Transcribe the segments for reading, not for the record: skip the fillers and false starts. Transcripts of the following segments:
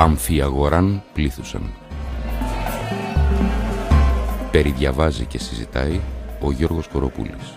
αμφιαγοράν πλήθουσαν. Περιδιαβάζει και συζητάει ο Γιώργος Κοροπούλης.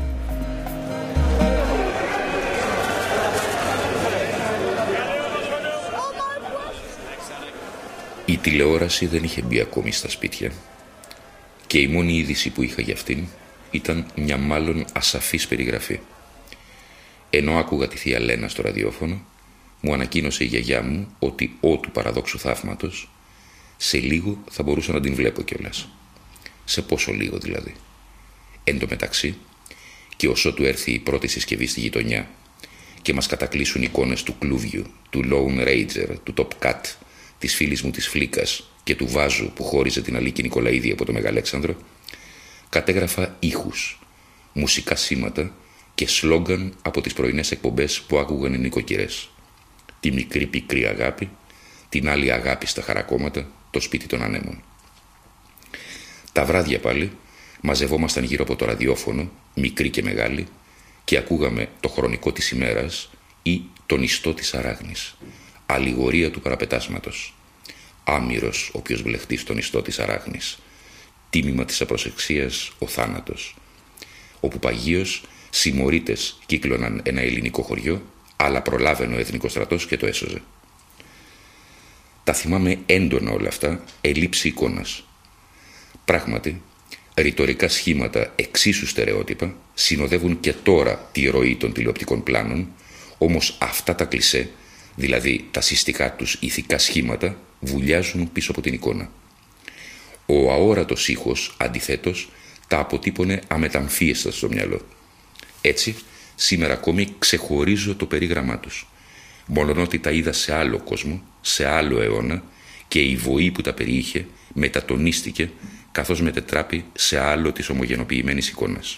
Η τηλεόραση δεν είχε μπει ακόμη στα σπίτια και η μόνη είδηση που είχα για αυτήν ήταν μια μάλλον ασαφής περιγραφή. Ενώ άκουγα τη θεία Λένα στο ραδιόφωνο, μου ανακοίνωσε η γιαγιά μου ότι του παραδόξου θαύματος σε λίγο θα μπορούσα να την βλέπω κιόλας. Σε πόσο λίγο δηλαδή? Εν τω μεταξύ, και όσο του έρθει η πρώτη συσκευή στη γειτονιά και μας κατακλείσουν εικόνες του Κλούβιου, του Lone Ranger, του Top Cat, της φίλης μου της Φλίκας και του Βάζου που χώριζε την Αλίκη Νικολαίδη από το Μεγαλέξανδρο, κατέγραφα ήχους, μουσικά σήματα και σλόγγαν από τις πρωινές εκπομπές που άκουγαν οι νοικοκυρές. Τη μικρή πικρή αγάπη, την άλλη αγάπη στα χαρακόμματα, το σπίτι των ανέμων. Τα βράδια πάλι μαζευόμασταν γύρω από το ραδιόφωνο, μικροί και μεγάλοι, και ακούγαμε το χρονικό της ημέρας ή τον ιστό της Αράγνης, αλληγορία του παραπετάσματος. Άμυρος όποιος βλεχτεί στον ιστό της Αράγνης, τίμημα της απροσεξίας ο θάνατος, όπου παγίως συμμορίτες κύκλωναν ένα ελληνικό χωριό, αλλά προλάβαινε ο εθνικός στρατός και το έσωζε. Τα θυμάμαι έντονα όλα αυτά, ελήψη εικόνας. Πράγματι, ρητορικά σχήματα εξίσου στερεότυπα συνοδεύουν και τώρα τη ροή των τηλεοπτικών πλάνων, όμως αυτά τα κλισέ, δηλαδή τα συστικά τους ηθικά σχήματα, βουλιάζουν πίσω από την εικόνα. Ο αόρατος ήχος, αντιθέτως, τα αποτύπωνε αμεταμφίεστα στο μυαλό. Έτσι, σήμερα ακόμη ξεχωρίζω το περίγραμμά τους, μολονότι τα είδα σε άλλο κόσμο, σε άλλο αιώνα, και η βοή που τα περιείχε μετατονίστηκε καθώς μετετράπη σε άλλο της ομογενοποιημένης εικόνας.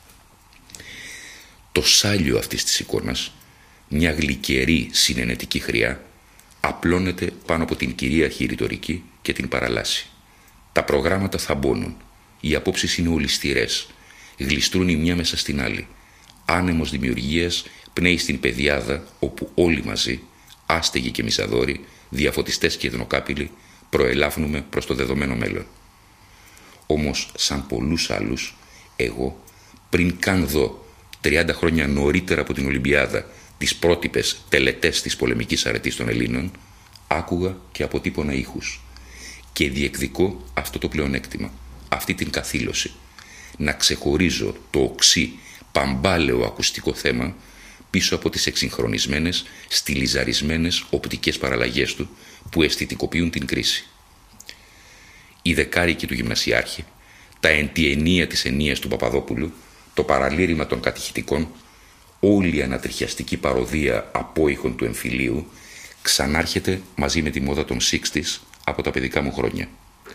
Το σάλιο αυτής της εικόνας, μια γλυκερή συνενετική χρειά, απλώνεται πάνω από την κυρίαρχη ρητορική και την παραλάση. Τα προγράμματα θαμπώνουν, οι απόψεις είναι ολισθηρές, γλιστρούν η μια μέσα στην άλλη. Άνεμος δημιουργίας πνέει στην πεδιάδα όπου όλοι μαζί, άστεγοι και μισαδόροι, διαφωτιστές και εθνοκάπηλοι, προελάβνουμε προς το δεδομένο μέλλον. Όμως, σαν πολλούς άλλους, εγώ, πριν καν δω 30 χρόνια νωρίτερα από την Ολυμπιάδα τις πρότυπες τελετές της πολεμικής αρετής των Ελλήνων, άκουγα και αποτύπωνα ήχους. Και διεκδικώ αυτό το πλεονέκτημα, αυτή την καθήλωση, να ξεχωρίζω το οξύ παμπάλαιο ακουστικό θέμα πίσω από τις εξυγχρονισμένες, στιλιζαρισμένες οπτικές παραλλαγές του που αισθητικοποιούν την κρίση. Η δεκάρικη του γυμνασιάρχη, τα εντιενία της ενίας του Παπαδόπουλου, το παραλήρημα των κατηχητικών, όλη η ανατριχιαστική παροδία απόϊχων του εμφυλίου ξανάρχεται μαζί με τη μόδα των 60's από τα παιδικά μου χρόνια.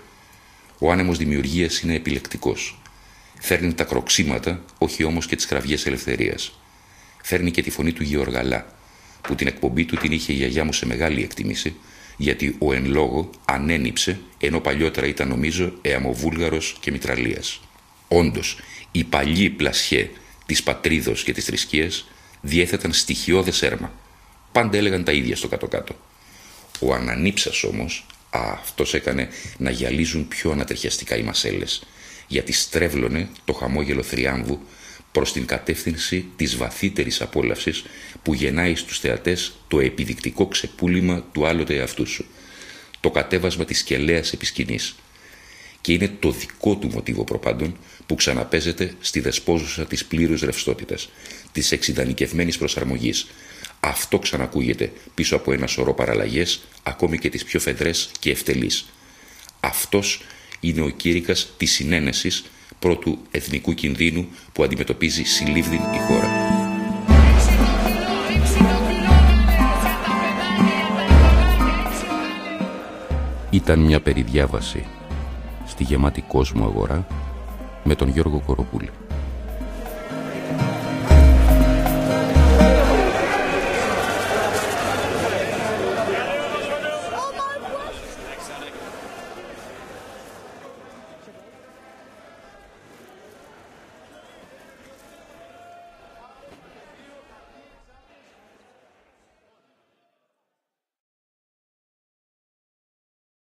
Ο άνεμος δημιουργίας είναι επιλεκτικός. Φέρνει τα κροξίματα, όχι όμως και τις κραυγές ελευθερίας. Φέρνει και τη φωνή του Γεωργαλά, που την εκπομπή του την είχε η γιαγιά μου σε μεγάλη εκτίμηση, γιατί ο εν λόγω ανένυψε, ενώ παλιότερα ήταν νομίζω εαμοβούλγαρος και μητραλίας. Όντως, οι παλιοί πλασιέ της πατρίδος και της θρησκείας διέθεταν στοιχειώδες έρμα. Πάντα έλεγαν τα ίδια στο κάτω-κάτω. Ο ανανύψας όμως, αυτός έκανε να γυαλίζουν πιο ανατριχιαστικά οι μασέλες, γιατί στρέβλωνε το χαμόγελο θριάμβου προς την κατεύθυνση της βαθύτερης απόλαυσης που γεννάει στους θεατές το επιδεικτικό ξεπούλημα του άλλοτε εαυτού σου, το κατέβασμα της κελαίας επισκηνής. Και είναι το δικό του μοτίβο προπάντων που ξαναπέζεται στη δεσπόζουσα της πλήρους ρευστότητας, της εξειδανικευμένης προσαρμογής. Αυτό ξανακούγεται πίσω από ένα σωρό παραλλαγές, ακόμη και τις πιο φεδρές και ευτελείς. Αυτός είναι ο κήρυκας της συνένεσης πρώτου εθνικού κινδύνου που αντιμετωπίζει συλλήβδην η χώρα. Ήταν μια περιδιάβαση στη γεμάτη κόσμο αγορά με τον Γιώργο Κοροπούλη.